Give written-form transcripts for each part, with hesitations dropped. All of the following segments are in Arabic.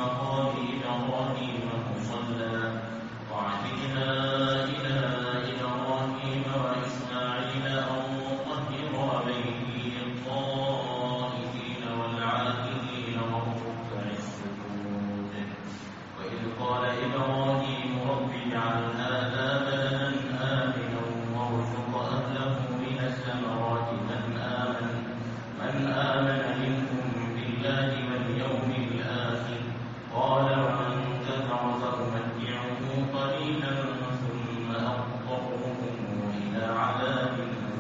مقام إبراهيم مصلى وعهدنا إلى إبراهيم وإسماعيل أن طهرا بيتي للطائفين والعاكفين والركع السجود وإذ قال إبراهيم رب اجعل هذا بلدا آمنا وارزق أهله من الثمرات من آمن منهم بالله واليوم الآخر قال ومن كفر فأمتعه قليلا ثم أضطره إلى عذاب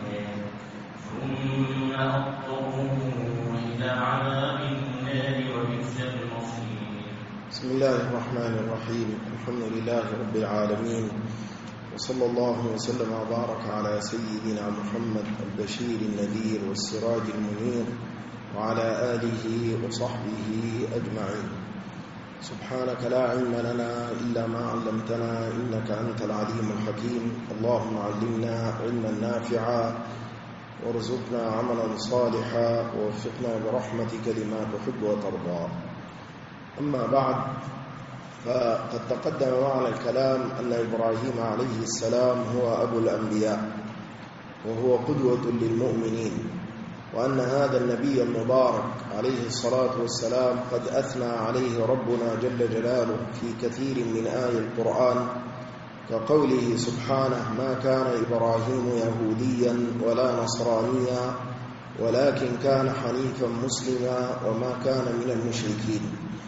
النار وبئس المصير. بسم الله الرحمن الرحيم. الحمد لله رب العالمين، وصلى الله وسلم وبارك على سيدنا محمد البشير النذير والسراج المنير وعلى آله وصحبه أجمعين. سبحانك لا علم لنا إلا ما علمتنا إنك أنت العليم الحكيم. اللهم علمنا علما نافعا وارزقنا عملا صالحا ووفقنا برحمتك لما تحب وترضى. أما بعد، فقد تقدم معنا الكلام أن إبراهيم عليه السلام هو أبو الأنبياء وهو قدوة للمؤمنين، وأن هذا النبي المبارك عليه الصلاة والسلام قد أثنى عليه ربنا جل جلاله في كثير من آي القرآن، كقوله سبحانه: ما كان إبراهيم يهوديا ولا نصرانيا ولكن كان حنيفا مسلما وما كان من المشركين،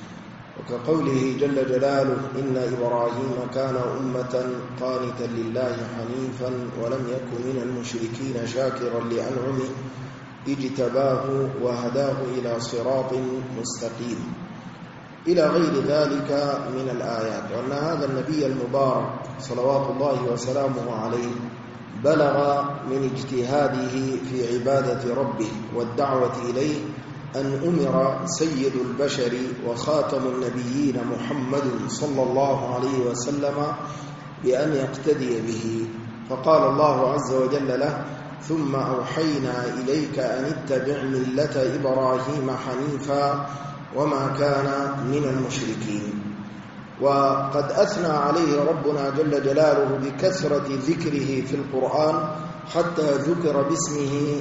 وكقوله جل جلاله: إن إبراهيم كان أمة قانتا لله حنيفا ولم يكن من المشركين شاكرا لأنعمه اجتباه وهداه إلى صراط مستقيم، إلى غير ذلك من الآيات. وأن هذا النبي المبارك صلوات الله وسلامه عليه بلغ من اجتهاده في عبادة ربه والدعوة إليه أن أمر سيد البشر وخاتم النبيين محمد صلى الله عليه وسلم بأن يقتدي به، فقال الله عز وجل له: ثم أوحينا إليك أن اتبع ملة إبراهيم حنيفا وما كان من المشركين. وقد أثنى عليه ربنا جل جلاله بكثرة ذكره في القرآن، حتى ذكر باسمه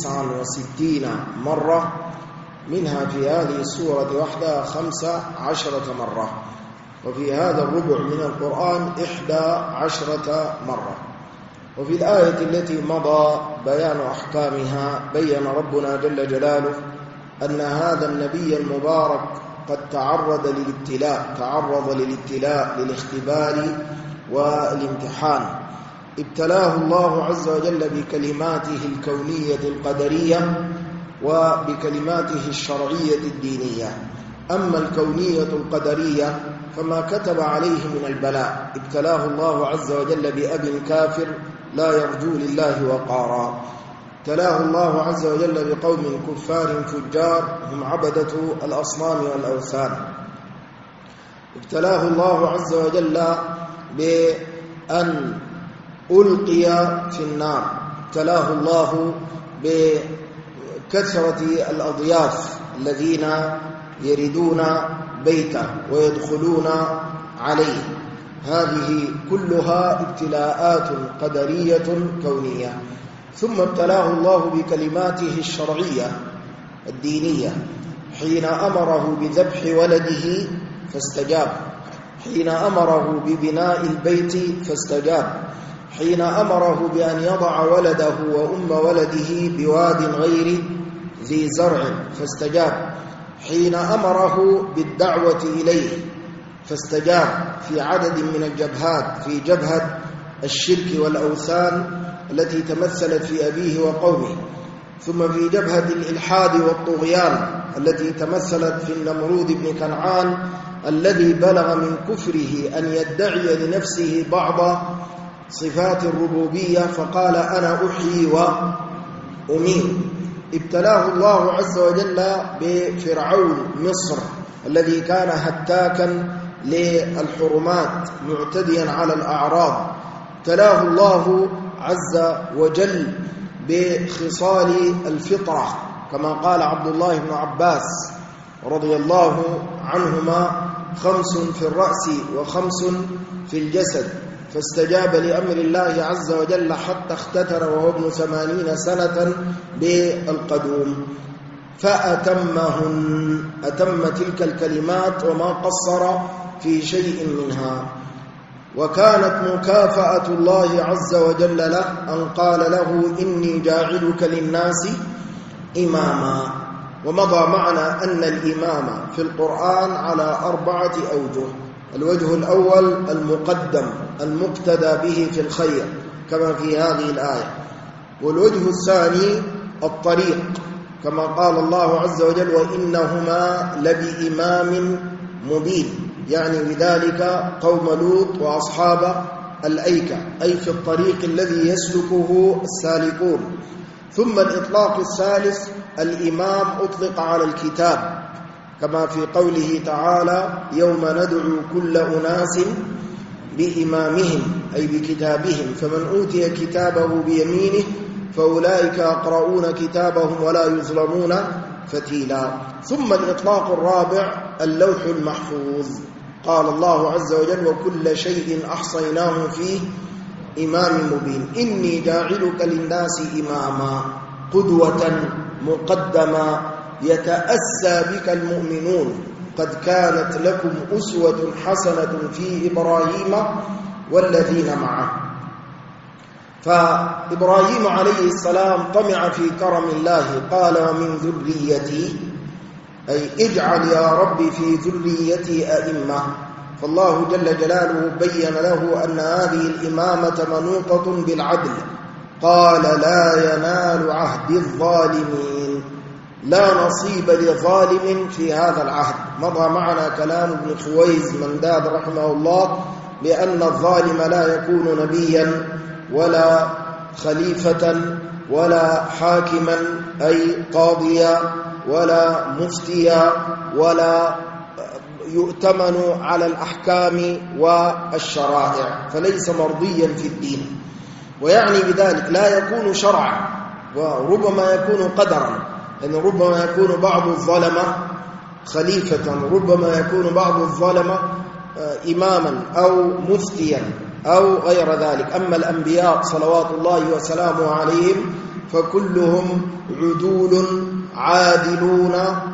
69 مرة، منها في هذه السورة وحدها 15 مرة، وفي هذا الربع من القرآن 11 مرة. وفي الآية التي مضى بيان أحكامها بيّن ربنا جل جلاله أن هذا النبي المبارك قد تعرض للابتلاء للاختبار والامتحان. ابتلاه الله عز وجل بكلماته الكونية القدرية وبكلماته الشرعية الدينية. أما الكونية القدرية فما كتب عليه من البلاء، ابتلاه الله عز وجل بأب كافر لا يرجو لله وقارا، ابتلاه الله عز وجل بقوم كفار فجار هم عبدة الأصنام والأوثان، ابتلاه الله عز وجل بأن ألقي في النار، ابتلاه الله بكثرة الأضياف الذين يردون بيته ويدخلون عليه. هذه كلها ابتلاءات قدرية كونية. ثم ابتلاه الله بكلماته الشرعية الدينية، حين أمره بذبح ولده فاستجاب، حين أمره ببناء البيت فاستجاب، حين أمره بأن يضع ولده وأم ولده بواد غير ذي زرع فاستجاب، حين أمره بالدعوة إليه فاستجاب في عدد من الجبهات، في جبهة الشرك والأوثان التي تمثلت في أبيه وقومه، ثم في جبهة الإلحاد والطغيان التي تمثلت في النمرود بن كنعان الذي بلغ من كفره أن يدعي لنفسه بعض صفات الربوبية فقال: أنا أحيي وأميت. ابتلاه الله عز وجل بفرعون مصر الذي كان هتاكا للحرمات معتديا على الأعراض، ابتلاه الله عز وجل بخصال الفطرة، كما قال عبد الله بن عباس رضي الله عنهما: 5 في الرأس و5 في الجسد، فاستجاب لأمر الله عز وجل حتى اختتر وهو ابن 80 سنة بالقدوم، فأتمهن، أتم تلك الكلمات وما قصر في شيء منها. وكانت مكافأة الله عز وجل له أن قال له إني جاعلك للناس إماما. ومضى معنا أن الإمامة في القرآن على 4 أوجه. الوجه الأول المقدم المقتدى به في الخير كما في هذه الآية، والوجه الثاني الطريق كما قال الله عز وجل وإنهما لبإمام مبين، يعني بذلك قوم لوط وأصحاب الأيكة، أي في الطريق الذي يسلكه السالكون. ثم الإطلاق الثالث الإمام أطلق على الكتاب كما في قوله تعالى يوم ندعو كل أناس بإمامهم، أي بكتابهم، فمن أوتي كتابه بيمينه فأولئك يقرؤون كتابهم ولا يظلمون فتيلا. ثم الإطلاق الرابع اللوح المحفوظ، قال الله عز وجل وكل شيء أحصيناه في إمام مبين. إني جاعلك للناس إماما، قدوة مقدما يتأسى بك المؤمنون، قد كانت لكم أسوة حسنة في إبراهيم والذين معه. فإبراهيم عليه السلام طمع في كرم الله، قال ومن ذريتي، أي اجعل يا رب في ذريتي أئمة. فالله جل جلاله بين له أن هذه الإمامة منوطة بالعدل، قال لا ينال عهد الظالمين، لا نصيب لظالم في هذا العهد. مضى معنا كلام ابن خويز منداد رحمه الله بأن الظالم لا يكون نبيا ولا خليفة ولا حاكما أي قاضيا ولا مفتيا ولا يؤتمن على الأحكام والشرائع، فليس مرضيا في الدين. ويعني بذلك لا يكون شرعا، وربما يكون قدرا، أن ربما يكون بعض الظلمة خليفة، ربما يكون بعض الظلمة إماما أو مفتيا أو غير ذلك. أما الأنبياء صلوات الله وسلامه عليهم فكلهم عدول عادلون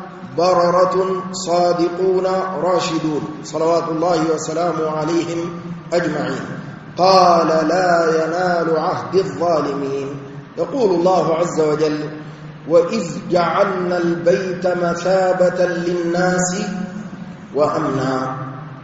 بررة صادقون راشدون صلوات الله وسلامه عليهم أجمعين. قال لا ينال عهد الظالمين. يقول الله عز وجل وإذ جعلنا البيت مثابة للناس وأمنا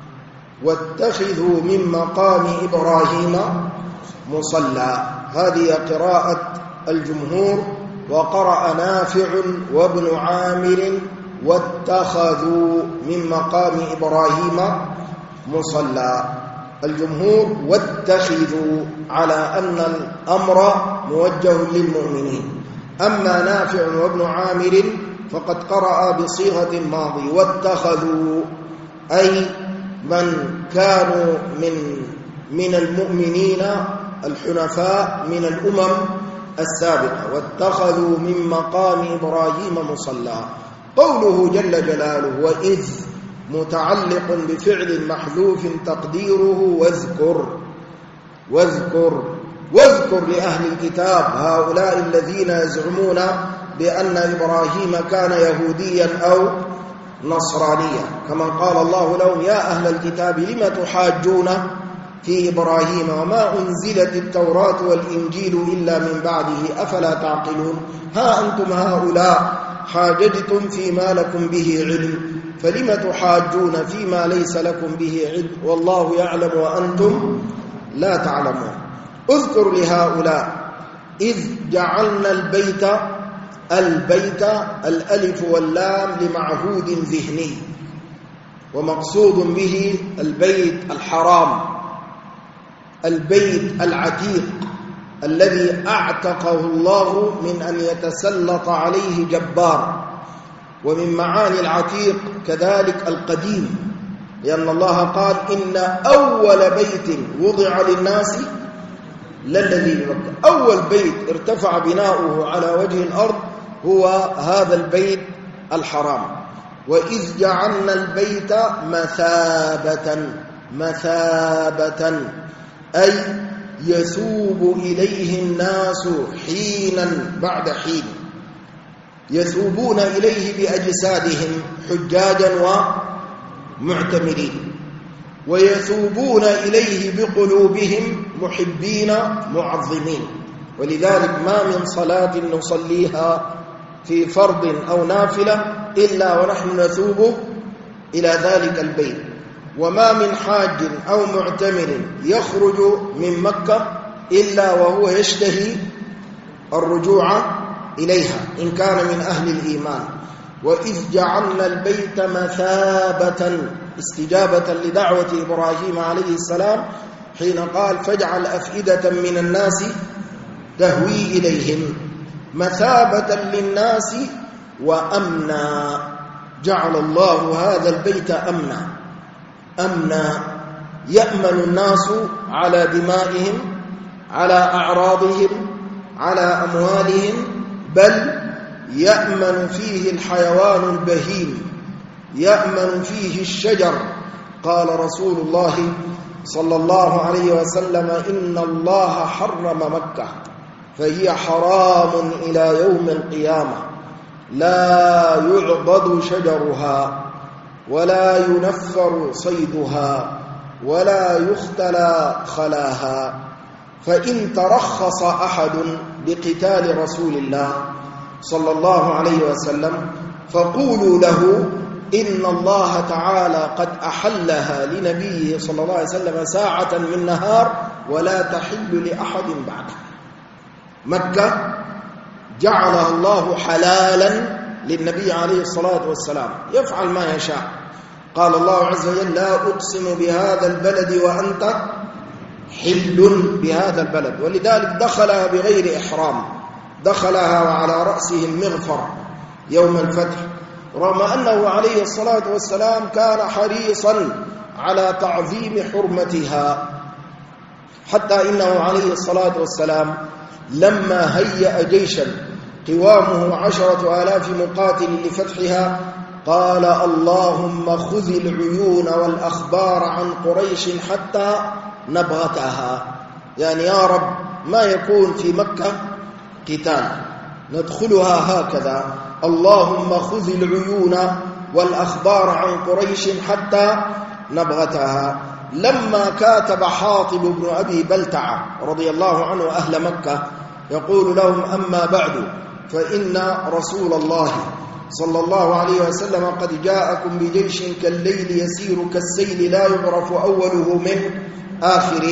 واتخذوا من مقام إبراهيم مصلى. هذه قراءة الجمهور، وقرأ نافع وابن عامر واتخذوا من مقام إبراهيم مصلى. الجمهور واتخذوا على أن الأمر موجه للمؤمنين. أما نافع وابن عامر فقد قرأ بصيغة الماضي واتخذوا، أي من كانوا من المؤمنين الحنفاء من الأمم السابقة، واتخذوا من مقام إبراهيم مصلى. قوله جل جلاله وإذ متعلق بفعل محذوف تقديره واذكر لأهل الكتاب هؤلاء الذين يزعمون بأن إبراهيم كان يهوديا أو نصرانيا، كما قال الله لهم يا أهل الكتاب لم تحاجون في إبراهيم وما أنزلت التوراة والإنجيل إلا من بعده أفلا تعقلون. ها أنتم هؤلاء حاججتم فيما لكم به علم، فلم تحاجون فيما ليس لكم به علم والله يعلم وأنتم لا تعلمون. اذكر لهؤلاء إذ جعلنا البيت الألف واللام لمعهود ذهني، ومقصود به البيت الحرام، البيت العتيق الذي أعتقه الله من أن يتسلط عليه جبار. ومن معاني العتيق كذلك القديم، لأن الله قال إن أول بيت وضع للناس للذي بمكة. أول بيت ارتفع بناؤه على وجه الأرض هو هذا البيت الحرام. وإذ جعلنا البيت مثابة أي يثوب إليه الناس حينا بعد حين، يثوبون إليه بأجسادهم حجاجا ومعتمرين، ويثوبون إليه بقلوبهم محبين معظمين. ولذلك ما من صلاة نصليها في فرض أو نافلة إلا ونحن نثوب إلى ذلك البيت، وما من حاج أو معتمر يخرج من مكة إلا وهو يشتهي الرجوع إليها إن كان من أهل الإيمان. وإذ جعلنا البيت مثابة استجابة لدعوة إبراهيم عليه السلام حين قال فاجعل أفئدة من الناس تهوي إليهم، مثابة للناس وأمنا. جعل الله هذا البيت أمنا يأمن الناس على دمائهم، على أعراضهم، على أموالهم، بل يأمن فيه الحيوان البهيم، يأمن فيه الشجر. قال رسول الله صلى الله عليه وسلم إن الله حرم مكة فهي حرام إلى يوم القيامة، لا يعضد شجرها ولا ينفر صيدها ولا يختلى خلاها. فإن ترخص أحد بقتال رسول الله صلى الله عليه وسلم فقولوا له إن الله تعالى قد أحلها لنبيه صلى الله عليه وسلم ساعة من نهار ولا تحل لأحد بعده. مكة جعلها الله حلالا للنبي عليه الصلاة والسلام، يفعل ما يشاء. قال الله عز وجل لا أقسم بهذا البلد وأنت حل بهذا البلد. ولذلك دخلها بغير إحرام، دخلها وعلى رأسه المغفر يوم الفتح، رغم أنه عليه الصلاة والسلام كان حريصا على تعظيم حرمتها، حتى إنه عليه الصلاة والسلام لما هيأ جيشا قوامه 10,000 مقاتل لفتحها قال اللهم خذ العيون والأخبار عن قريش حتى نبغتها، يعني يا رب ما يكون في مكة قتال ندخلها هكذا، اللهم خذ العيون والأخبار عن قريش حتى نبغتها. لما كاتب حاطب بن أبي بلتعة رضي الله عنه أهل مكة يقول لهم أما بعد فإن رسول الله صلى الله عليه وسلم قد جاءكم بجيش كالليل يسير كالسيل لا يعرف أوله من آخره،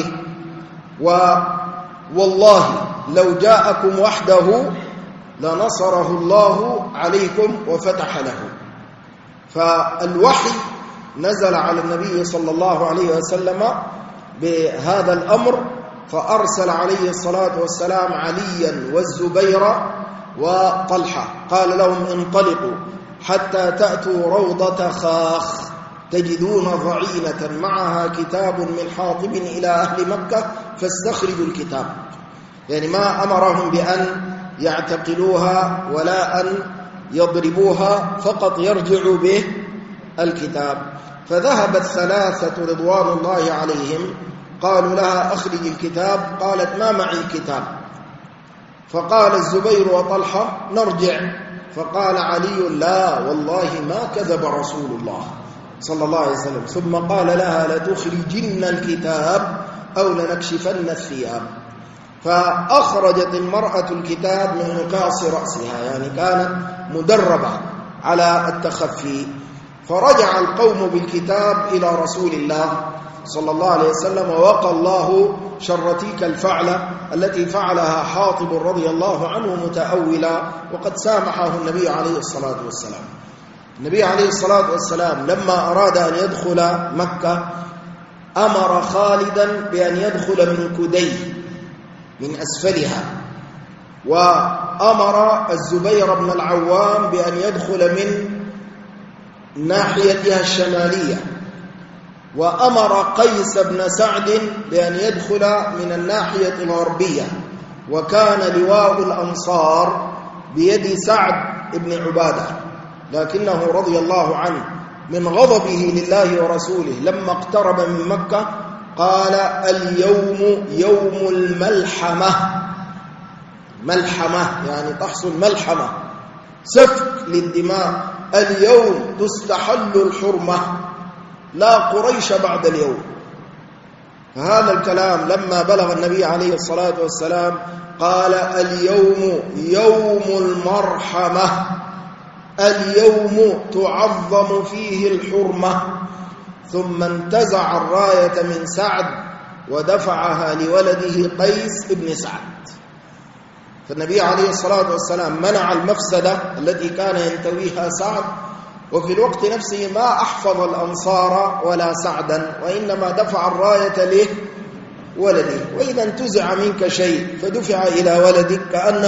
والله لو جاءكم وحده لنصره الله عليكم وفتح له. فالوحي نزل على النبي صلى الله عليه وسلم بهذا الأمر، فأرسل عليه الصلاة والسلام عليا والزبير وطلحة، قال لهم انطلقوا حتى تأتوا روضة خاخ تجدون ضعينة معها كتاب من حاطب إلى أهل مكة فاستخرجوا الكتاب، يعني ما أمرهم بأن يعتقلوها ولا أن يضربوها، فقط يرجعوا به الكتاب. فذهبت 3 رضوان الله عليهم قالوا لها أخرج الكتاب، قالت ما معي الكتاب، فقال الزبير وطلحة نرجع، فقال علي لا والله ما كذب رسول الله صلى الله عليه وسلم، ثم قال لها لتخرجن الكتاب أو لنكشفن الثياب. فأخرجت المرأة الكتاب من نقاص رأسها، يعني كانت مدربة على التخفي. فرجع القوم بالكتاب إلى رسول الله صلى الله عليه وسلم، ووقى الله شر تلك الفعلة التي فعلها حاطب رضي الله عنه متأولا، وقد سامحه النبي عليه الصلاة والسلام. النبي عليه الصلاة والسلام لما أراد أن يدخل مكة أمر خالدا بأن يدخل من كدي من أسفلها، وأمر الزبير بن العوام بأن يدخل من ناحيتها الشمالية، وأمر قيس بن سعد بأن يدخل من الناحية الغربية، وكان لواء الأنصار بيد سعد بن عبادة لكنه رضي الله عنه من غضبه لله ورسوله لما اقترب من مكة قال: اليوم يوم الملحمة. ملحمة يعني تحصل ملحمة، سفك للدماء. اليوم تستحل الحرمة، لا قريش بعد اليوم. فهذا الكلام لما بلغ النبي عليه الصلاة والسلام قال: اليوم يوم المرحمة، اليوم تعظم فيه الحرمة. ثم انتزع الراية من سعد ودفعها لولده قيس بن سعد. فالنبي عليه الصلاة والسلام منع المفسدة التي كان ينتويها سعد، وفي الوقت نفسه ما أحفظ الأنصار ولا سعدا، وإنما دفع الراية له ولده. وإذا انتزع منك شيء فدفع إلى ولدك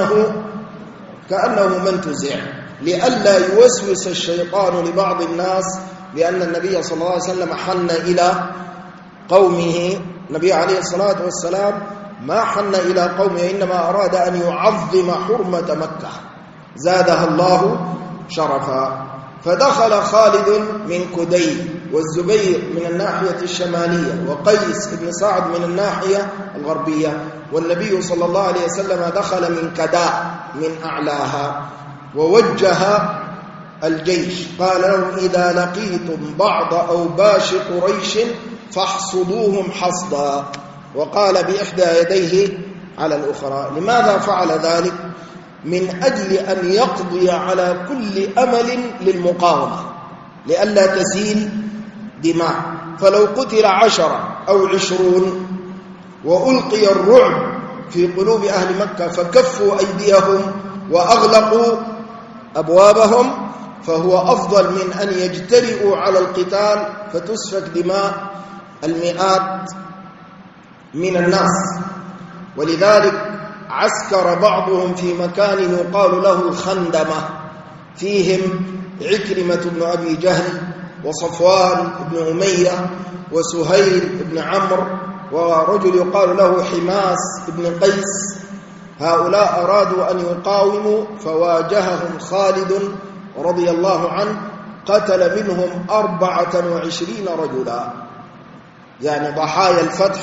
كأنه من تزع، لئلا يوسوس الشيطان لبعض الناس بأن النبي صلى الله عليه وسلم حن إلى قومه. النبي عليه الصلاة والسلام ما حن إلى قومه، إنما أراد أن يعظم حرمة مكة زادها الله شرفا. فدخل خالد من كدي، والزبير من الناحية الشمالية، وقيس بن سعد من الناحية الغربية، والنبي صلى الله عليه وسلم دخل من كداء من أعلاها ووجه الجيش. قال لهم: إذا لقيتم بعض أوباش قريش فاحصدوهم حصدا، وقال بإحدى يديه على الأخرى. لماذا فعل ذلك؟ من أجل أن يقضي على كل أمل للمقاومة لئلا تسيل دماء. فلو قتل 10 أو 20 وألقي الرعب في قلوب أهل مكة فكفوا أيديهم وأغلقوا أبوابهم، فهو أفضل من أن يجترئوا على القتال فتسفك دماء المئات من الناس. ولذلك عسكر بعضهم في مكان يقال له الخندمة، فيهم عكرمة بن أبي جهل وصفوان بن أمية وسهيل بن عمرو ورجل يقال له حماس بن قيس. هؤلاء أرادوا أن يقاوموا فواجههم خالد رضي الله عنه، قتل منهم 24 رجلا، يعني ضحايا الفتح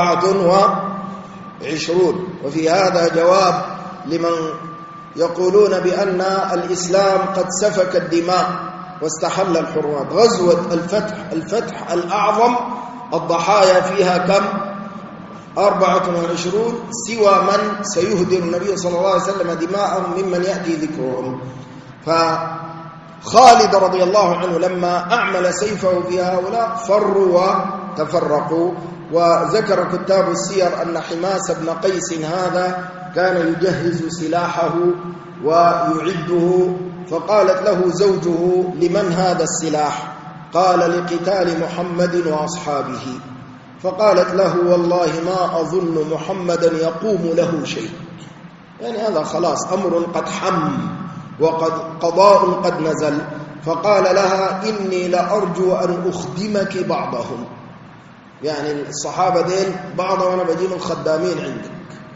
24. وفي هذا جواب لمن يقولون بأن الإسلام قد سفك الدماء واستحل الحرمات. غزوة الفتح الأعظم الضحايا فيها كم؟ 24، سوى من سيهدر النبي صلى الله عليه وسلم دماءهم ممن يأتي ذكرهم. فخالد رضي الله عنه لما أعمل سيفه في هؤلاء فروا وتفرقوا. وذكر كتاب السير أن حماس بن قيس هذا كان يجهز سلاحه ويعده، فقالت له زوجه: لمن هذا السلاح؟ قال: لقتال محمد وأصحابه. فقالت له: والله ما أظن محمدا يقوم له شيء، يعني هذا خلاص أمر قد حم وقد قضاء قد نزل. فقال لها: إني لأرجو أن أخدمك بعضهم، يعني الصحابة دين بعضهم أنا بجيب الخدامين عندك.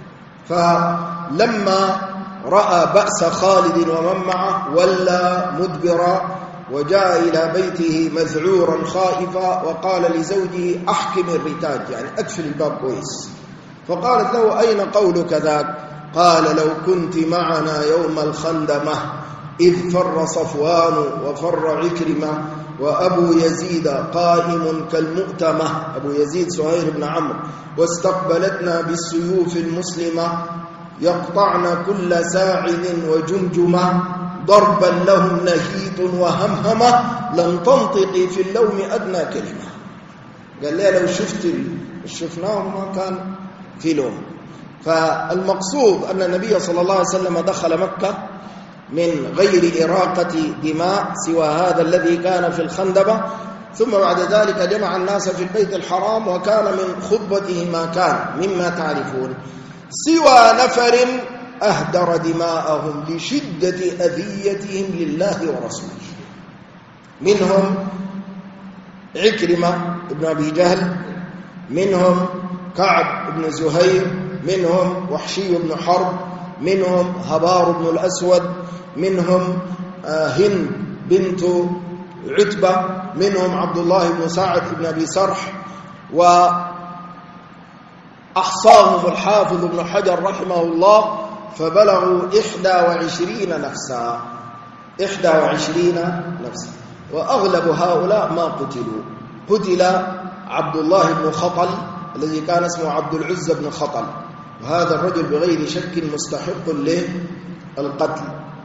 فلما رأى بأس خالد ومن معه ولى مدبرا وجاء إلى بيته مذعورا خائفا، وقال لزوجه: أحكم الرتاج، يعني أقفل الباب كويس. فقالت له: أين قولك ذاك؟ قال: لو كنت معنا يوم الخندمة إذ فر صفوان وفر عكرمة وأبو يزيد قائم كالمؤتمة، أبو يزيد سهيل بن عمرو، واستقبلتنا بالسيوف المسلمة يقطعن كل ساعد وجمجمة، ضربا لهم نهيت وهمهمة، لم تنطقي في اللوم أدنى كلمة. قال لي لو شفناهم ما كان في لوم. فالمقصود أن النبي صلى الله عليه وسلم دخل مكة من غير إراقة دماء سوى هذا الذي كان في الخندبة، ثم بعد ذلك جمع الناس في البيت الحرام، وكان من خطبته ما كان مما تعرفون، سوى نفر أهدر دماءهم لشدة أذيتهم لله ورسوله. منهم عكرمة بن أبي جهل، منهم كعب بن زهير، منهم وحشي بن حرب، منهم هبار بن الأسود، منهم هند بنت عتبة، منهم عبد الله بن سعد بن أبي سرح، وأحصاهم الحافظ ابن حجر رحمه الله فبلغوا 21 نفسا. 21 نفسا. وأغلب هؤلاء ما قتلوا. قتل عبد الله بن خطل الذي كان اسمه عبد العزة بن خطل، وهذا الرجل بغير شك مستحق للقتل،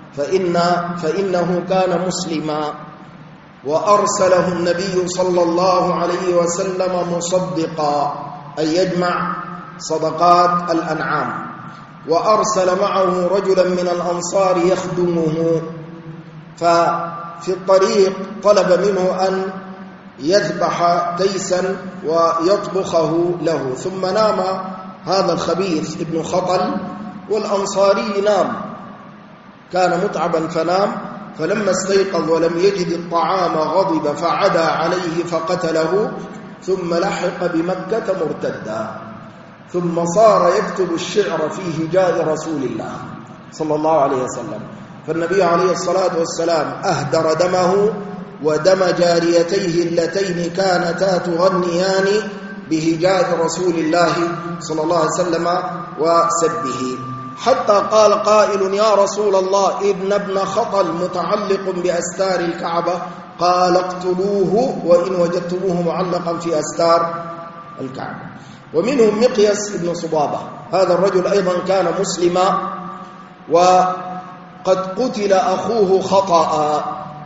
فإنه كان مسلما، وأرسله النبي صلى الله عليه وسلم مصدقا، أي يجمع صدقات الأنعام، وأرسل معه رجلا من الأنصار يخدمه، ففي الطريق طلب منه أن يذبح تيسا ويطبخه له، ثم نام هذا الخبيث ابن خطل والأنصاري نام، كان متعبا فنام، فلما استيقظ ولم يجد الطعام غضب فعدا عليه فقتله، ثم لحق بمكة مرتدا، ثم صار يكتب الشعر في هجاء رسول الله صلى الله عليه وسلم. فالنبي عليه الصلاة والسلام أهدر دمه ودم جاريتيه اللتين كانتا تغنيان بهجاء رسول الله صلى الله عليه وسلم وسبه، حتى قال قائل: يا رسول الله، إن ابن خطل متعلق بأستار الكعبة، قال: اقتلوه وإن وجدتموه معلقا في أستار الكعبة. ومنهم مقيس بن صبابة، هذا الرجل أيضا كان مسلما، وقد قتل أخوه خطأ،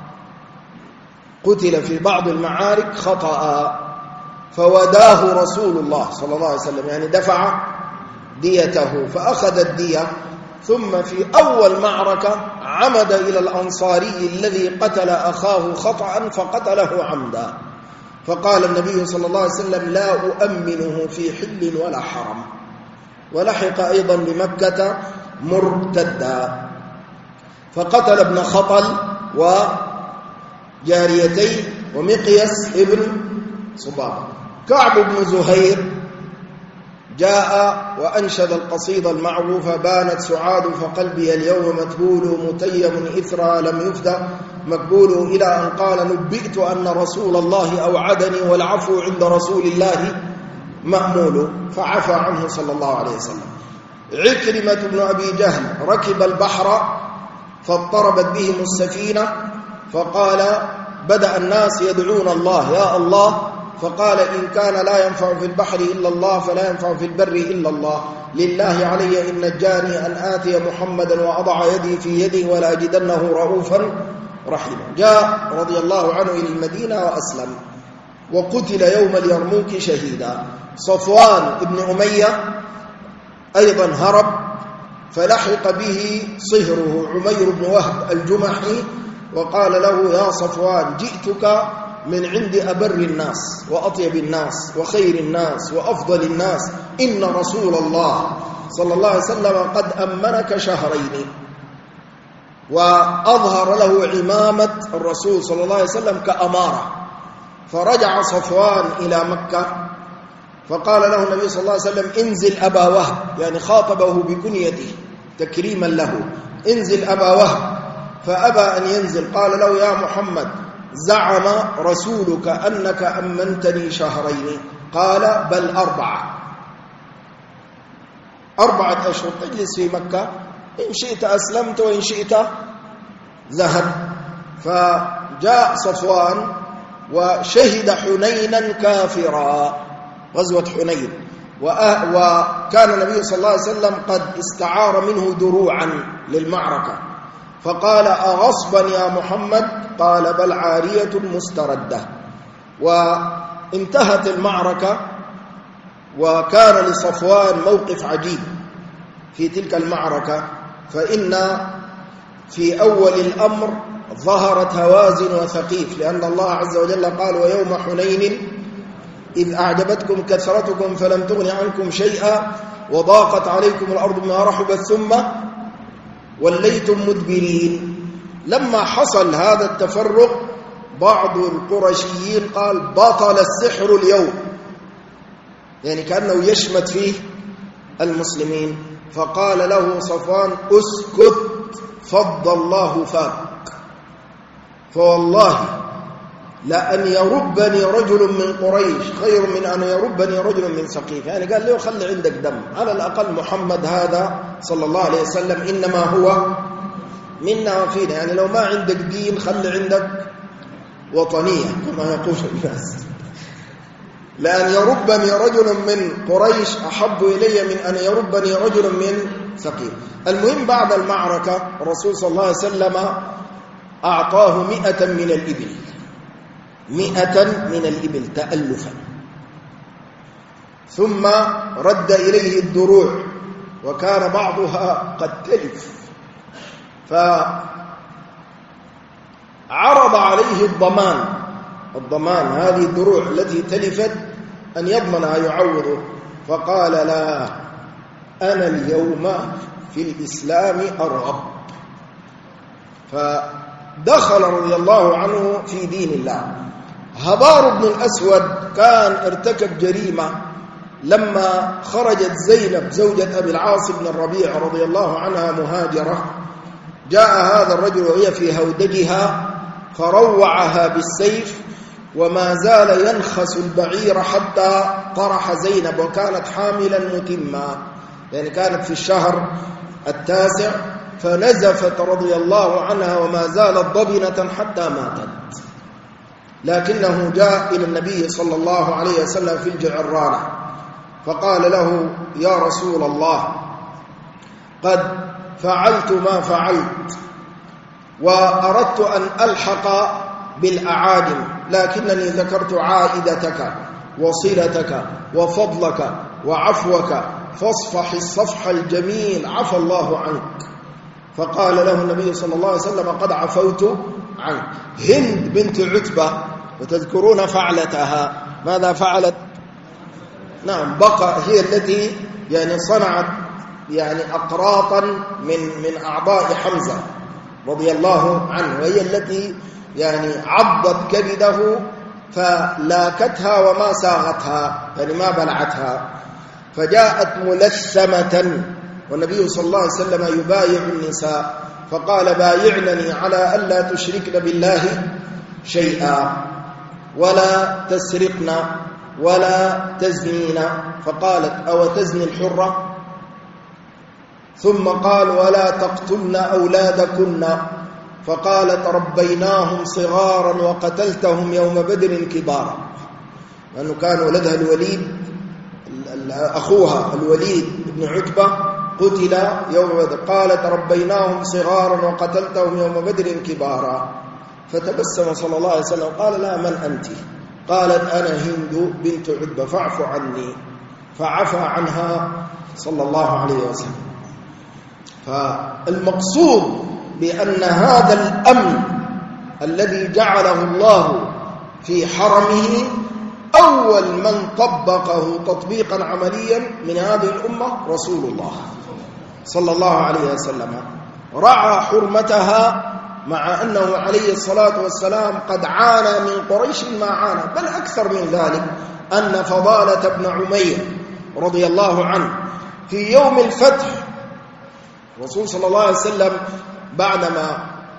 قتل في بعض المعارك خطأ، فوداه رسول الله صلى الله عليه وسلم، يعني دفع ديته، فأخذ الدية. ثم في أول معركة عمد إلى الأنصاري الذي قتل أخاه خطأ فقتله عمدا، فقال النبي صلى الله عليه وسلم: لا أؤمنه في حل ولا حرم. ولحق أيضا بمكة مرتدا، فقتل ابن خطل وجاريتيه ومقيس ابن صبابة. كعب بن زهير جاء وأنشد القصيدة المعروفة: بانت سعاد فقلبي اليوم متبول، متيم إثرى لم يفدى مقبول، إلى أن قال: نبئت أن رسول الله أوعدني والعفو عند رسول الله مأمول، فعفى عنه صلى الله عليه وسلم. عكرمة بن أبي جهل ركب البحر فاضطربت بهم السفينة، فقال: بدأ الناس يدعون الله يا الله، فقال: إن كان لا ينفع في البحر إلا الله فلا ينفع في البر إلا الله، لله علي إن نجاني أن آتي محمدا وأضع يدي في يده ولا أجدنه رؤوفا رحيما. جاء رضي الله عنه إلى المدينة وأسلم، وقتل يوم اليرموك شهيدا. صفوان بن أمية أيضا هرب، فلحق به صهره عمير بن وهب الجمحي، وقال له: يا صفوان، جئتك من عند أبر الناس وأطيب الناس وخير الناس وأفضل الناس، إن رسول الله صلى الله عليه وسلم قد أمنك شهرين. وأظهر له عمامة الرسول صلى الله عليه وسلم كأمارة. فرجع صفوان إلى مكة، فقال له النبي صلى الله عليه وسلم: انزل أبا وهب، يعني خاطبه بكنيته تكريما له: انزل أبا وهب، فأبى أن ينزل. قال له: يا محمد، زعم رسولك أنك أمنتني شهرين. قال: بل 4 أشهر تجلس في مكة، إن شئت أسلمت وإن شئت ذهب. فجاء صفوان وشهد حنينا كافرا، غزوة حنين، وكان النبي صلى الله عليه وسلم قد استعار منه دروعا للمعركة، فقال: أغصبا يا محمد؟ قال: بل عارية مستردة. وانتهت المعركة، وكان لصفوان موقف عجيب في تلك المعركة، فإن في أول الأمر ظهرت هوازن وثقيف، لأن الله عز وجل قال: ويوم حنين إذ أعجبتكم كثرتكم فلم تغن عنكم شيئا وضاقت عليكم الأرض بما رحبت ثم وليتم مدبرين. لما حصل هذا التفرق بعض القرشيين قال: بطل السحر اليوم، يعني كأنه يشمت فيه المسلمين. فقال له صفوان: اسكت، فض الله فاك. فوالله لأن يربني رجل من قريش خير من أن يربني رجل من ثقيف. يعني قال له خلي عندك دم، على الأقل محمد هذا صلى الله عليه وسلم إنما هو منا وفينا، يعني لو ما عندك دين خلي عندك وطنية كما يقول الناس. لأن يربني رجل من قريش أحب إلي من أن يربني رجل من ثقيف. المهم بعد المعركة الرسول صلى الله عليه وسلم أعطاه 100 من الإبل، 100 من الإبل تألفا، ثم رد إليه الدروع وكان بعضها قد تلف، فعرض عليه الضمان هذه الدروع التي تلفت أن يضمنها يعوضه، فقال لا، أنا اليوم في الإسلام أرغب. فدخل رضي الله عنه في دين الله. هبار بن الأسود كان ارتكب جريمة لما خرجت زينب زوجة أبي العاص بن الربيع رضي الله عنها مهاجرة، جاء هذا الرجل وهي في هودجها فروعها بالسيف، وما زال ينخس البعير حتى طرح زينب، وكانت حاملا متمة، يعني كانت في الشهر 9، فنزفت رضي الله عنها وما زالت ضبنة حتى ماتت. لكنه جاء إلى النبي صلى الله عليه وسلم في الجعرانة فقال له يا رسول الله قد فعلت ما فعلت وأردت أن ألحق بالأعاجم، لكنني ذكرت عائدتك وصلتك وفضلك وعفوك فاصفح الصفح الجميل عفى الله عنك. فقال له النبي صلى الله عليه وسلم قد عفوت عنك. هند بنت عتبة وتذكرون فعلتها، ماذا فعلت؟ نعم، بقى هي التي يعني صنعت يعني أقراطا من أعضاء حمزة رضي الله عنه، وهي التي يعني عضت كبده فلاكتها وما ساغتها، يعني ما بلعتها، فجاءت ملثمة، والنبي صلى الله عليه وسلم يبايع النساء فقال بايعنني على ألا تشركن بالله شيئا ولا تسرقن ولا تزنين، فقالت أو تزني الحرة؟ ثم قال ولا تقتلن أولادكن، فقالت ربيناهم صغارا وقتلتهم يوم بدر كبارا، لأنه كان ولدها الوليد أخوها الوليد بن عتبة قتل يوم بدر، قالت ربيناهم صغارا وقتلتهم يوم بدر كبارا. فتبسم صلى الله عليه وسلم قال لا من أنت؟ قالت أنا هند بنت عتبة فاعف عني، فعفى عنها صلى الله عليه وسلم. فالمقصود بأن هذا الأمن الذي جعله الله في حرمه أول من طبقه تطبيقا عمليا من هذه الأمة رسول الله صلى الله عليه وسلم، رعى حرمتها، مع أنه عليه الصلاة والسلام قد عانى من قريش ما عانى، بل أكثر من ذلك أن فضالة بن عمير رضي الله عنه في يوم الفتح الرسول صلى الله عليه وسلم بعدما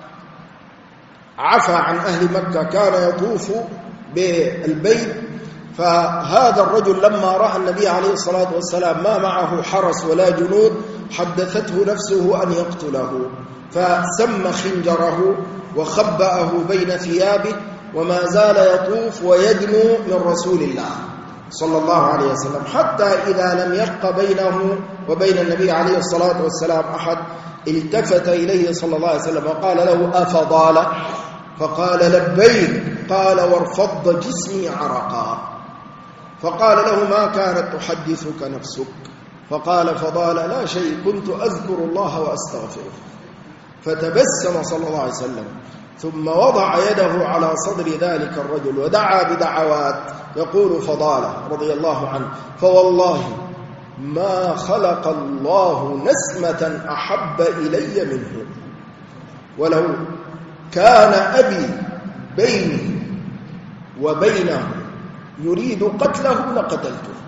عفى عن أهل مكة كان يطوف بالبيت، فهذا الرجل لما رأى النبي عليه الصلاة والسلام ما معه حرس ولا جنود حدثته نفسه أن يقتله، فسم خنجره وخبأه بين ثيابه، وما زال يطوف ويدنو من رسول الله صلى الله عليه وسلم، حتى إذا لم يبق بينه وبين النبي عليه الصلاة والسلام أحد التفت إليه صلى الله عليه وسلم وقال له أفضال؟ فقال لبيك، قال وارفض جسمي عرقا، فقال له ما كانت تحدثك نفسك؟ فقال فضال لا شيء، كنت أذكر الله وأستغفره. فتبسم صلى الله عليه وسلم ثم وضع يده على صدر ذلك الرجل ودعا بدعوات، يقول فضالة رضي الله عنه فوالله ما خلق الله نسمة أحب إلي منه، ولو كان أبي بيني وبينه يريد قتله لقتلته.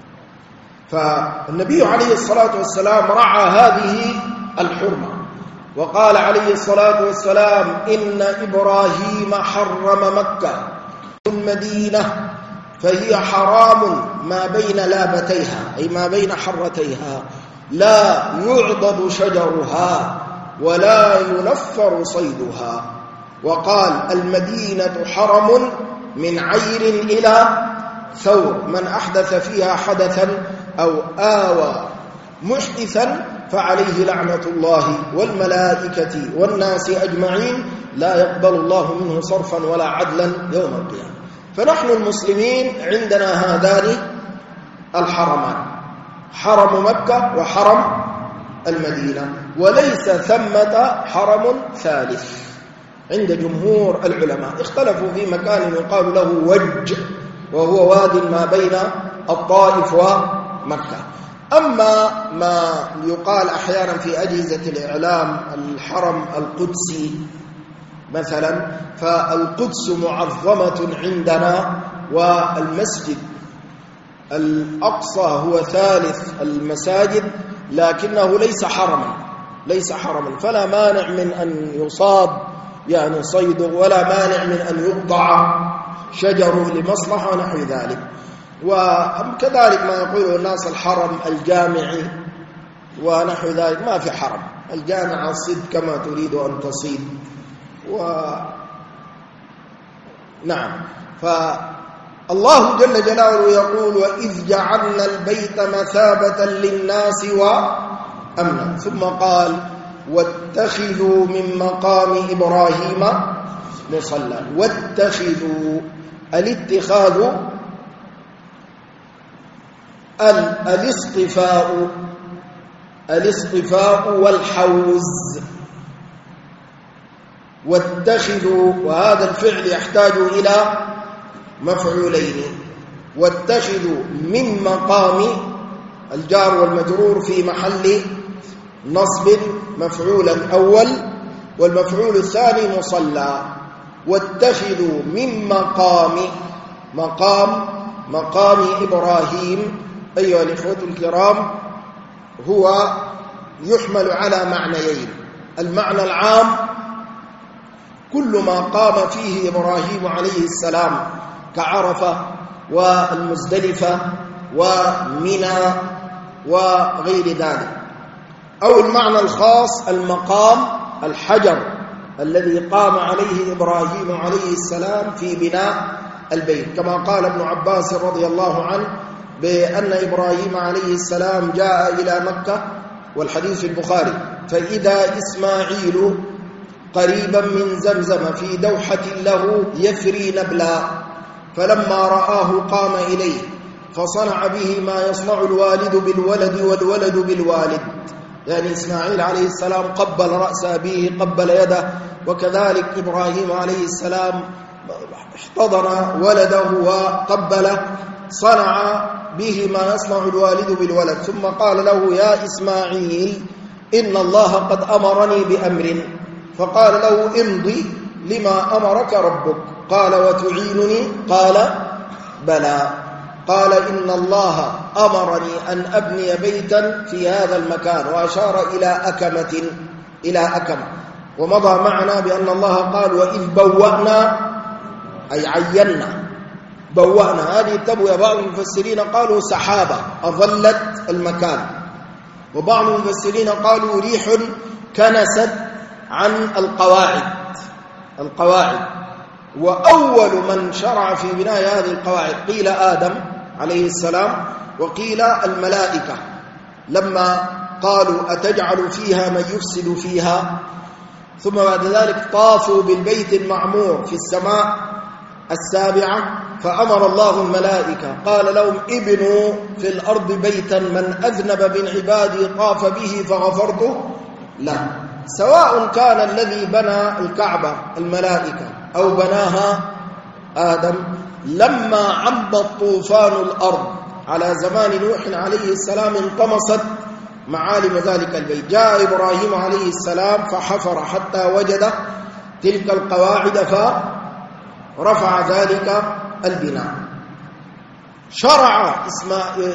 فالنبي عليه الصلاة والسلام رعى هذه الحرمة، وقال عليه الصلاة والسلام إن إبراهيم حرم مكة المدينة فهي حرام ما بين لابتيها أي ما بين حرتيها لا يعضد شجرها ولا ينفر صيدها. وقال المدينة حرم من عير إلى ثور، من أحدث فيها حدثا أو آوى محدثا فعليه لعنة الله والملائكة والناس أجمعين لا يقبل الله منه صرفا ولا عدلا يوم القيامة. فنحن المسلمين عندنا هذان الحرمان، حرم مكة وحرم المدينة، وليس ثمة حرم ثالث عند جمهور العلماء. اختلفوا في مكان يقال له وج، وهو واد ما بين الطائف ومكة. أما ما يقال أحيانا في أجهزة الإعلام الحرم القدسي مثلا، فالقدس معظمة عندنا، والمسجد الأقصى هو ثالث المساجد، لكنه ليس حرما، فلا مانع من أن يصاب يعني صيده، ولا مانع من أن يقطع شجره لمصلحة ونحو ذلك. وكذلك ما يقوله الناس الحرم الجامعي ونحو ذلك، ما في حرم، الجامعة صيد كما تريد أن تصيد. نعم، فالله جل جلاله يقول وإذ جعلنا البيت مثابة للناس وأمنا، ثم قال واتخذوا من مقام إبراهيم مصلى. واتخذوا، الاتخاذ الاصطفاء والحوز. واتخذوا، وهذا الفعل يحتاج إلى مفعولين. واتخذوا من مقام الجار والمجرور في محل نصب مفعولا أول، والمفعول الثاني مصلى. واتخذوا من مقام إبراهيم أيها الإخوة الكرام هو يحمل على معنيين. المعنى العام كل ما قام فيه إبراهيم عليه السلام كعرفة والمزدلفة ومنى وغير ذلك. أو المعنى الخاص المقام الحجر الذي قام عليه إبراهيم عليه السلام في بناء البيت، كما قال ابن عباس رضي الله عنه بأن إبراهيم عليه السلام جاء إلى مكة، والحديث في البخاري، فإذا إسماعيل قريبا من زمزم في دوحة له يفري نبلا، فلما رآه قام إليه فصنع به ما يصنع الوالد بالولد والولد بالوالد، يعني إسماعيل عليه السلام قبل رأس أبيه، قبل يده، وكذلك إبراهيم عليه السلام احتضن ولده وقبله، صنع به ما يصنع الوالد بالولد. ثم قال له يا إسماعيل إن الله قد أمرني بأمر، فقال له امضي لما أمرك ربك، قال وتعينني؟ قال بلى. قال إن الله أمرني أن أبني بيتا في هذا المكان، وأشار إلى أكمة. ومضى معنا بأن الله قال وإذ بوأنا أي عينا، بوأنا، هذه التبوية بعض المفسرين قالوا سحابة أظلت المكان، وبعض المفسرين قالوا ريح كنست عن القواعد. وأول من شرع في بناء هذه القواعد قيل آدم عليه السلام، وقيل الملائكة لما قالوا أتجعل فيها من يفسد فيها. ثم بعد ذلك طافوا بالبيت المعمور في السماء السابعة، فأمر الله الملائكة قال لهم ابنوا في الأرض بيتا من أذنب من عبادي طاف به فغفرته له، سواء كان الذي بنى الكعبة الملائكة أو بناها آدم. لما عم الطوفان الأرض على زمان نوح عليه السلام انطمست معالم ذلك البيت، جاء إبراهيم عليه السلام فحفر حتى وجد تلك القواعد فرفع ذلك البناء. شرع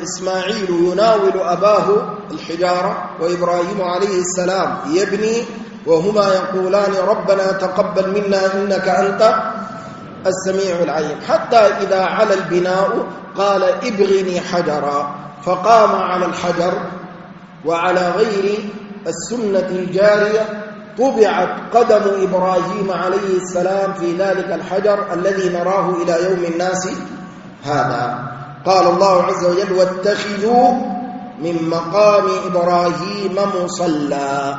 إسماعيل يناول أباه الحجارة، وإبراهيم عليه السلام يبني وهما يقولان ربنا تقبل منا إنك أنت السميع العليم، حتى إذا على البناء قال ابغني حجرا، فقام على الحجر، وعلى غير السنة الجارية طبعت قدم إبراهيم عليه السلام في ذلك الحجر الذي نراه إلى يوم الناس هذا. قال الله عز وجل واتخذوا من مقام إبراهيم مصلى.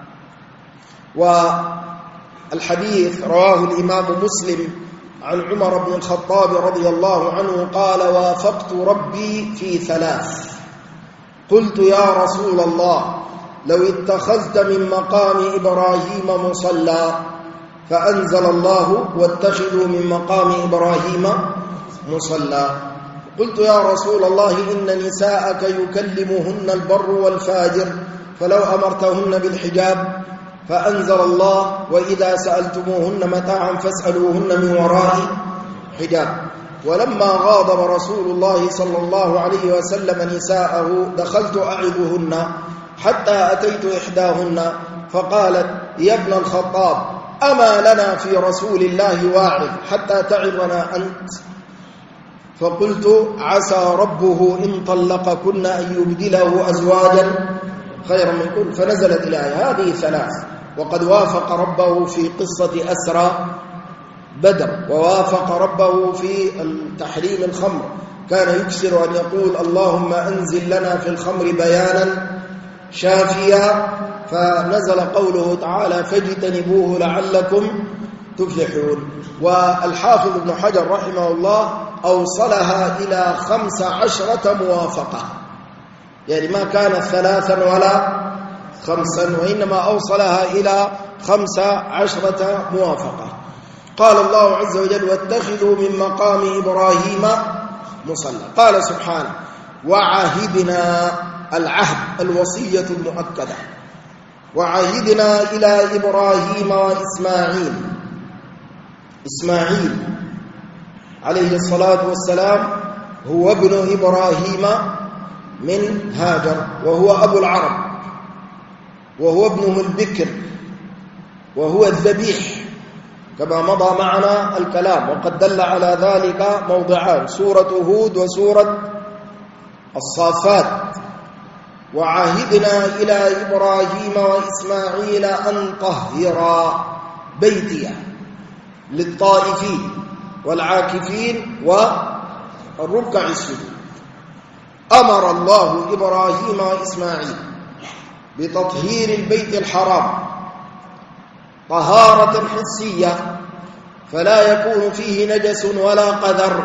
والحديث رواه الإمام مسلم عن عمر بن الخطاب رضي الله عنه قال وافقت ربي في 3. قلت يا رسول الله لو اتخذت من مقام إبراهيم مصلى، فأنزل الله واتخذوا من مقام إبراهيم مصلى. قلت يا رسول الله إن نساءك يكلمهن البر والفاجر فلو أمرتهن بالحجاب، فأنزل الله وإذا سألتموهن متاعا فاسألوهن من وراء حجاب. ولما غاضب رسول الله صلى الله عليه وسلم نساءه دخلت أعظهن حتى أتيت إحداهن فقالت يا ابن الخطاب أما لنا في رسول الله واعظ حتى تعظنا أنت؟ فقلت عسى ربه إن طلقكن أن يبدله أزواجا خيرا منكن. فنزلت الآية هذه 3. وقد وافق ربه في قصة أسرى بدر، ووافق ربه في تحريم الخمر، كان يكسر أن يقول اللهم أنزل لنا في الخمر بيانا شافيا، فنزل قوله تعالى فاجتنبوه لعلكم تفلحون. والحافظ ابن حجر رحمه الله أوصلها إلى 15 موافقة، يعني ما كانت 3 ولا 5، وإنما أوصلها إلى 15 موافقة. قال الله عز وجل واتخذوا من مقام إبراهيم مصلى. قال سبحانه وعهدنا، العهد الوصية المؤكدة، وعهدنا إلى إبراهيم وإسماعيل. إسماعيل عليه الصلاة والسلام هو ابن إبراهيم من هاجر، وهو أبو العرب، وهو ابنه البكر، وهو الذبيح كما مضى معنا الكلام. وقد دل على ذلك موضعان، سورة هود وسورة الصافات. وعهدنا إلى إبراهيم وإسماعيل أن طهرا بيتي للطائفين والعاكفين والركع السجود. أمر الله إبراهيم وإسماعيل بتطهير البيت الحرام طهارة حسية، فلا يكون فيه نجس ولا قذر،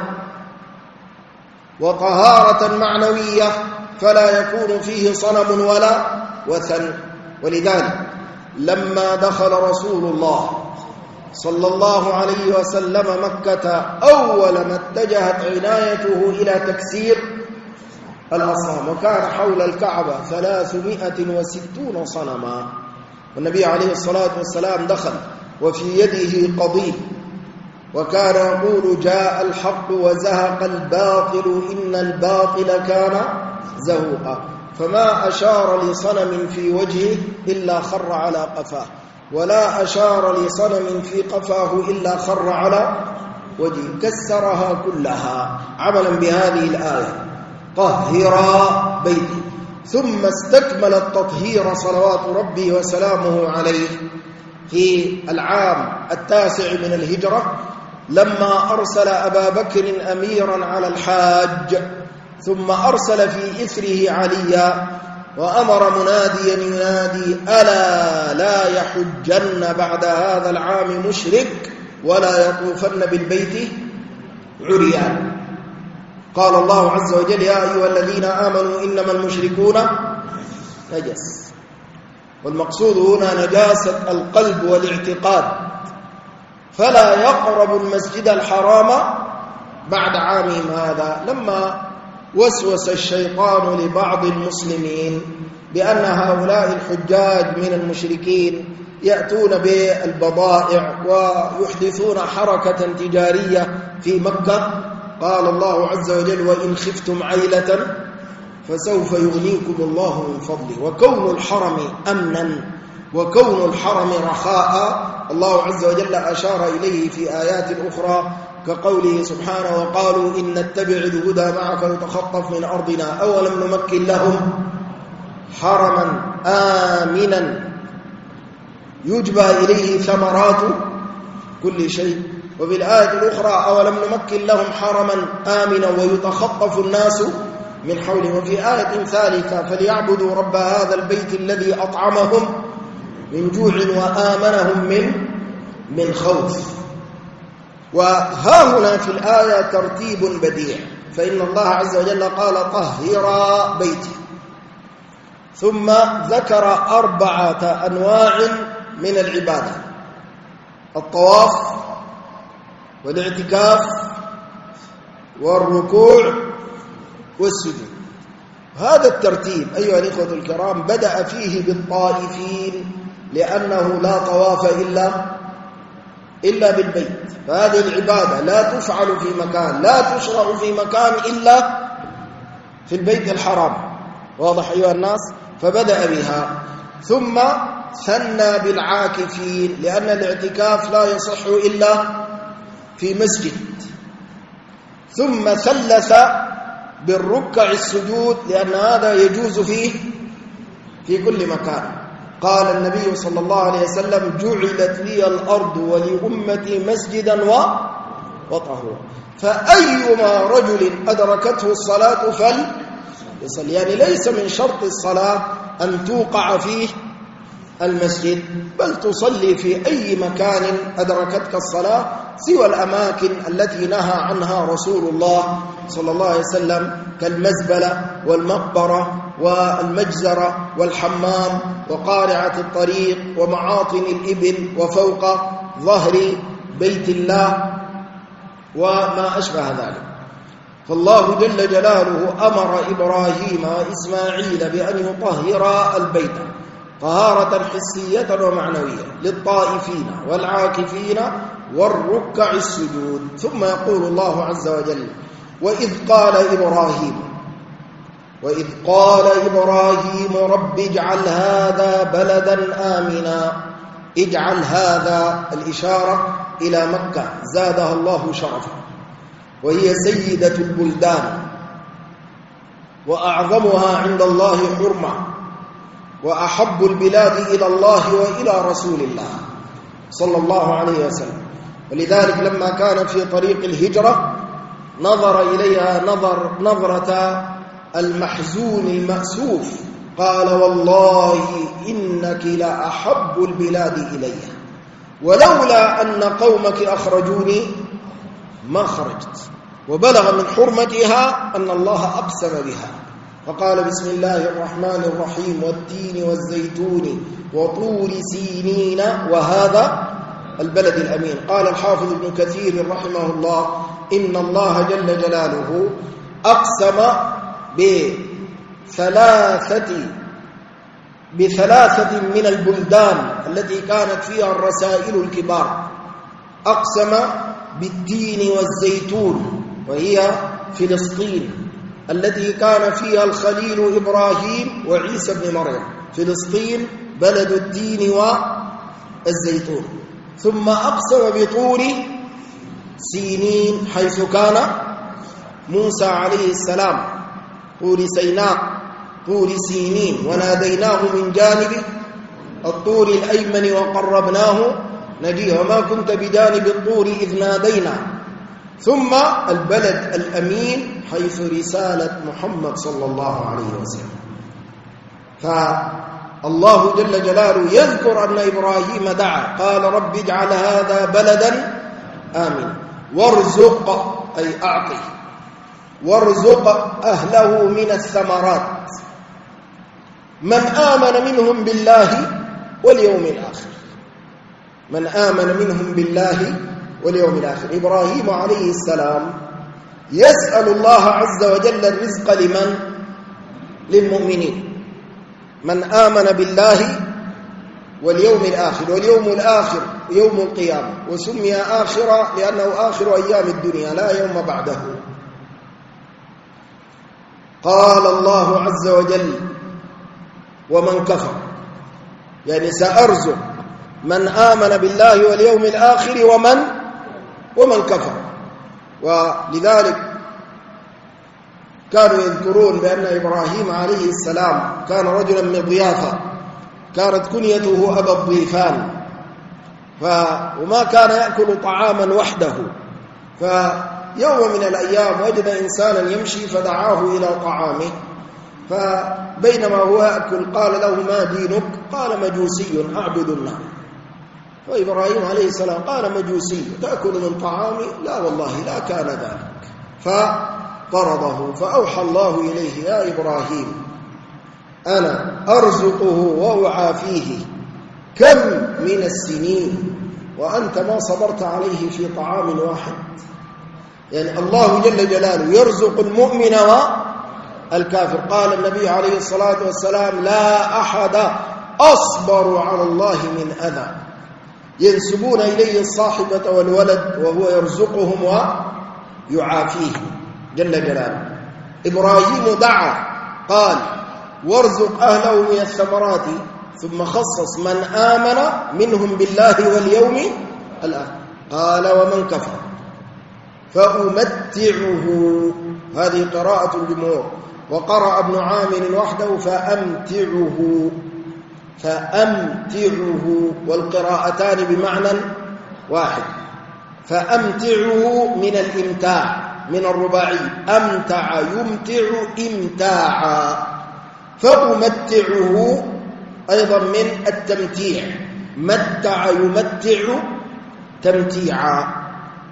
وطهارة معنوية، فلا يكون فيه صنم ولا وثن. ولذلك لما دخل رسول الله صلى الله عليه وسلم مكة أول ما اتجهت عنايته إلى تكسير الأصنام، وكان حول الكعبة 360 صنما. والنبي عليه الصلاة والسلام دخل وفي يده قضيب، وكان يقول جاء الحق وزهق الباطل إن الباطل كان زهوقا. فما أشار لصنم في وجهه إلا خر على قفاه، ولا أشار لصنم في قفاه إلا خر على وجهه، كسرها كلها عملا بهذه الآية طهرا بيتي. ثم استكمل التطهير صلوات ربي وسلامه عليه في العام 9 من الهجرة، لما أرسل أبا بكر أميرا على الحاج، ثم أرسل في إثره عليا، وأمر مناديا ينادي ألا لا يحجن بعد هذا العام مشرك ولا يطوفن بالبيت عريان. قال الله عز وجل يا أيها الذين آمنوا إنما المشركون نجس، والمقصود هنا نجاسة القلب والاعتقاد، فلا يقرب المسجد الحرام بعد عامهم هذا. لما وسوس الشيطان لبعض المسلمين بأن هؤلاء الحجاج من المشركين يأتون بالبضائع ويحدثون حركة تجارية في مكة، قال الله عز وجل وإن خفتم عيلة فسوف يغنيكم الله من فضله. وكون الحرم أمنا وكون الحرم رخاء الله عز وجل أشار إليه في آيات أخرى كقوله سبحانه وقالوا إن نتبع الهدى معك نتخطف من أرضنا أولم نمكن لهم حرما آمنا يجبى إليه ثمرات كل شيء. وفي الآية الأخرى أولم نمكن لهم حرما آمنا ويتخطف الناس من حولهم. وفي آية ثالثة فليعبدوا رب هذا البيت الذي أطعمهم من جوع وآمنهم من خوف. وها هنا في الآية ترتيب بديع، فإن الله عز وجل قال طهرا بيتي، ثم ذكر 4 أنواع من العبادة: الطواف والاعتكاف والركوع والسجود. هذا الترتيب أيها الإخوة الكرام بدأ فيه بالطائفين، لأنه لا طواف إلا بالبيت، فهذه العبادة لا تفعل في مكان، لا تشرع في مكان إلا في البيت الحرام. واضح أيها الناس؟ فبدأ بها، ثم ثنى بالعاكفين، لأن الاعتكاف لا يصح إلا في مسجد، ثم ثلث بالركع السجود، لأن هذا يجوز فيه في كل مكان. قال النبي صلى الله عليه وسلم جعلت لي الأرض ولأمتي مسجدا وطهورا، فأيما رجل أدركته الصلاة فليصل. يعني ليس من شرط الصلاة أن توقع فيه المسجد، بل تصلي في أي مكان أدركتك الصلاة سوى الأماكن التي نهى عنها رسول الله صلى الله عليه وسلم، كالمزبلة والمقبرة والمجزرة والحمام وقارعة الطريق ومعاطن الإبل وفوق ظهر بيت الله وما أشبه ذلك. فالله جل جلاله أمر إبراهيم وإسماعيل بأن يطهرا البيت طهارة حسية ومعنوية للطائفين والعاكفين والركع السجود. ثم يقول الله عز وجل وإذ قال إبراهيم رب اجعل هذا بلدا آمنا. اجعل هذا الإشارة إلى مكة زادها الله شرفا، وهي سيدة البلدان وأعظمها عند الله حرمة وأحب البلاد إلى الله وإلى رسول الله صلى الله عليه وسلم. ولذلك لما كان في طريق الهجرة نظر إليها نظرة المحزون المأسوف، قال والله إنك لأحب البلاد إلي، ولولا أن قومك أخرجوني ما خرجت. وبلغ من حرمتها أن الله أقسم بها، فقال بسم الله الرحمن الرحيم والتين والزيتون وطور سينين وهذا البلد الأمين. قال الحافظ ابن كثير رحمه الله إن الله جل جلاله أقسم بثلاثة من البلدان التي كانت فيها الرسائل الكبار. أقسم بالتين والزيتون وهي فلسطين التي كان فيها الخليل إبراهيم وعيسى بن مريم. فلسطين بلد التين والزيتون. ثم أقسم بطور سينين حيث كان موسى عليه السلام، طور سيناء طور سينين، وناديناه من جانب الطور الأيمن وقربناه نجيه وما كنت بجانب الطور إذ نادينا. ثم البلد الأمين حيث رسالة محمد صلى الله عليه وسلم. فالله جل جلاله يذكر أن إبراهيم دعا قال رب اجعل هذا بلدا آمنا وارزق أي أعطي وارزق أهله من الثمرات من آمن منهم بالله واليوم الآخر. من آمن منهم بالله واليوم الآخر. إبراهيم عليه السلام يسأل الله عز وجل الرزق لمن؟ للمؤمنين. من آمن بالله واليوم الآخر، واليوم الآخر يوم القيامة، وسمي آخرا لأنه آخر أيام الدنيا لا يوم بعده. قال الله عز وجل ومن كفر يعني سأرزق من آمن بالله واليوم الآخر ومن كفر. ولذلك كانوا يذكرون بأن إبراهيم عليه السلام كان رجلا مضيافا، كانت كنيته أبا الضيفان، وما كان يأكل طعاما وحده، فيوم من الأيام وجد إنسانا يمشي فدعاه إلى طعامه، فبينما هو يأكل قال له: ما دينك؟ قال: مجوسي أعبد النار. فإبراهيم عليه السلام قال: مجوسي تأكل من طعامي؟ لا والله لا كان ذلك. فطرده، فأوحى الله إليه: يا إبراهيم أنا أرزقه وأعافيه كم من السنين وأنت ما صبرت عليه في طعام واحد. يعني الله جل جلاله يرزق المؤمن والكافر. قال النبي عليه الصلاة والسلام: لا أحد أصبر على الله من أذى. ينسبون إليه الصاحبة والولد وهو يرزقهم ويعافيهم جل جلاله. إبراهيم دعا قال: وارزق أهله من الثمرات، ثم خصص: من آمن منهم بالله واليوم الآخر. قال: ومن كفر فأمتعه. هذه قراءة الجمهور. وقرأ ابن عامر وحده: فأمتعه. والقراءتان بمعنى واحد. فأمتعه من الإمتاع، من الرباعي، أمتع يمتع إمتاعا. فأمتعه أيضا من التمتيع، متع يمتع تمتيعا.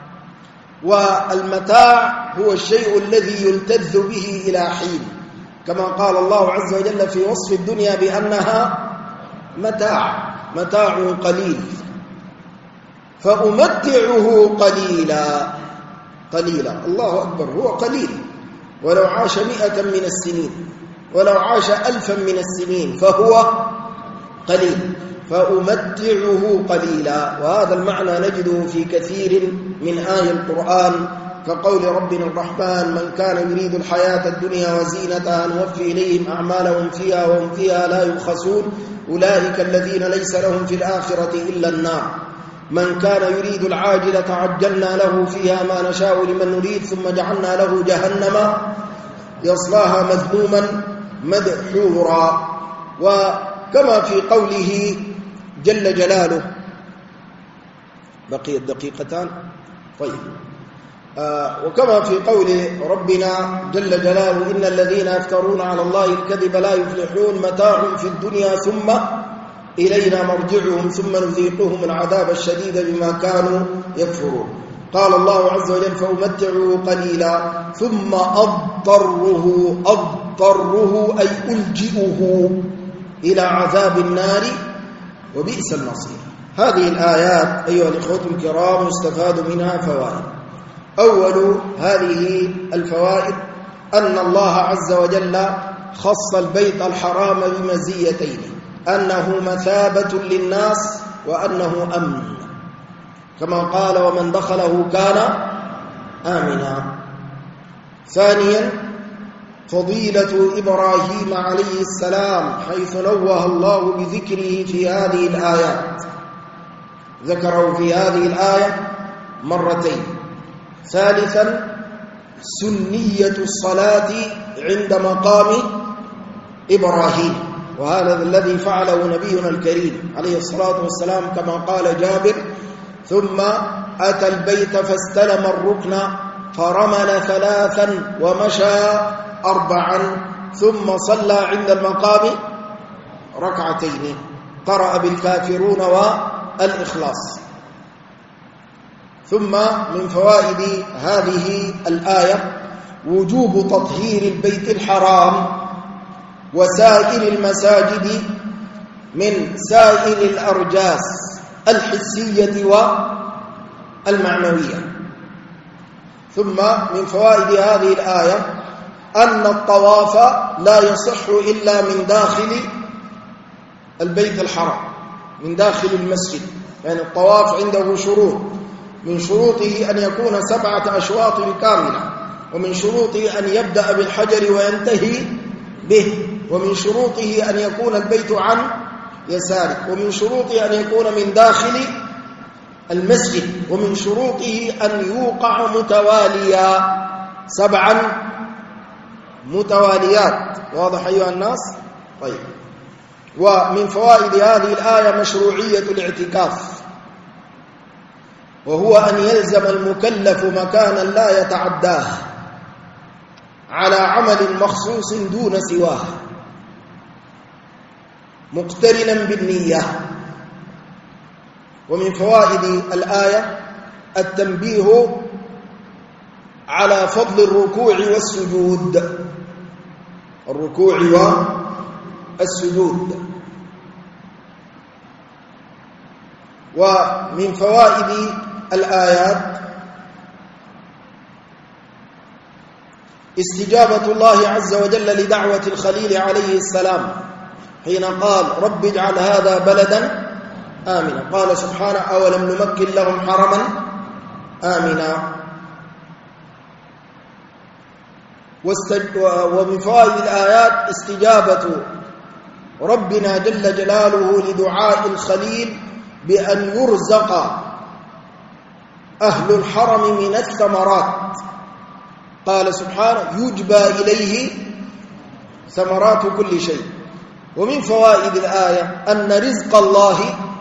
والمتاع هو الشيء الذي يلتذ به إلى حين، كما قال الله عز وجل في وصف الدنيا بأنها متاع قليل. فأمتعه قليلا. الله أكبر، هو قليل. ولو عاش 100 من السنين، ولو عاش 1000 من السنين فهو قليل. فأمتعه قليلا. وهذا المعنى نجده في كثير من آي القرآن، كقول ربنا الرحمن: من كان يريد الحياة الدنيا وزينتها نوفي إليهم أعمالهم فيها وهم فيها لا يبخسون أولئك الذين ليس لهم في الآخرة إلا النار. من كان يريد العاجلة عجلنا له فيها ما نشاء لمن نريد ثم جعلنا له جهنم يصلاها مذموما مدحورا. وكما في قوله جل جلاله، بقيت دقيقتان، طيب. وكما في قول ربنا جل جلاله: إن الذين يفترون على الله الكذب لا يفلحون، متاع في الدنيا ثم إلينا مرجعهم ثم نذيقهم العذاب الشديد بما كانوا يكفرون. قال الله عز وجل: فأمتعه قليلا ثم أضطره أي ألجئه إلى عذاب النار وبئس المصير. هذه الآيات أيها الإخوة الكرام يستفاد منها فوائد. أول هذه الفوائد أن الله عز وجل خص البيت الحرام بمزيتين: أنه مثابة للناس وأنه أمن، كما قال: ومن دخله كان آمنا. ثانيا فضيلة إبراهيم عليه السلام، حيث نوه الله بذكره في هذه الآيات، ذكره في هذه الآية مرتين. ثالثا سنية الصلاة عند مقام إبراهيم، وهذا الذي فعله نبينا الكريم عليه الصلاة والسلام، كما قال جابر: ثم أتى البيت فاستلم الركن فرمل 3 ومشى 4 ثم صلى عند المقام 2 قرأ بالكافرون والإخلاص. ثم من فوائد هذه الآية وجوب تطهير البيت الحرام وسائر المساجد من سائر الأرجاس الحسية والمعنوية. ثم من فوائد هذه الآية أن الطواف لا يصح إلا من داخل البيت الحرام، من داخل المسجد. يعني الطواف عنده شروط، من شروطه أن يكون 7 أشواط كاملة، ومن شروطه أن يبدأ بالحجر وينتهي به، ومن شروطه أن يكون البيت عن يساره. ومن شروطه أن يكون من داخل المسجد، ومن شروطه أن يوقع متواليا 7 متواليات. واضح أيها الناس؟ طيب. ومن فوائد هذه الآية مشروعية الاعتكاف، وهو أن يلزم المكلف مكانا لا يتعداه على عمل مخصوص دون سواه مقترنا بالنية. ومن فوائد الآية التنبيه على فضل الركوع والسجود، الركوع والسجود. ومن فوائد الآيات استجابة الله عز وجل لدعوة الخليل عليه السلام حين قال رب اجعل هذا بلدا آمنا. قال سبحانه أولم نمكن لهم حرما آمنا. ومن فوائد الآيات استجابة ربنا جل جلاله لدعاء الخليل بأن يرزق أهل الحرم من الثمرات. قال سبحانه يجبى إليه ثمرات كل شيء. ومن فوائد الآية أن رزق الله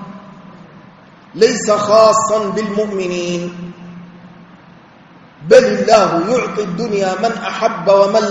ليس خاصا بالمؤمنين، بل الله يعطي الدنيا من أحب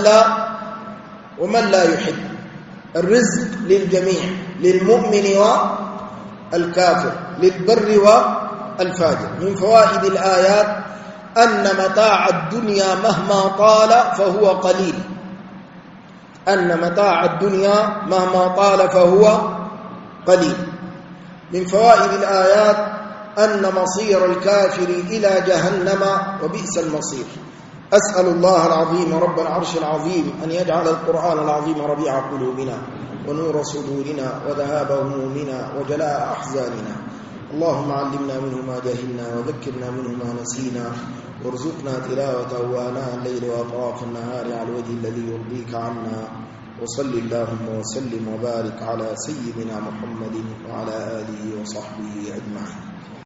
ومن لا يحب. الرزق للجميع، للمؤمن والكافر، للبر والفاجر. من فوائد الآيات أن متاع الدنيا مهما طال فهو قليل، أن متاع الدنيا مهما طال فهو قليل. من فوائد الآيات أن مصير الكافر إلى جهنم وبئس المصير. أسأل الله العظيم رب العرش العظيم أن يجعل القرآن العظيم ربيع قلوبنا ونور صدورنا وذهاب همومنا وجلاء أحزاننا. اللهم علمنا منه ما جهلنا وذكرنا منه ما نسينا، وارزقنا تلاوته آناء الليل وأطراف النهار على الوجه الذي يرضيك عنا. وصل اللهم وسلم وبارك على سيدنا محمد وعلى آله وصحبه أجمعين.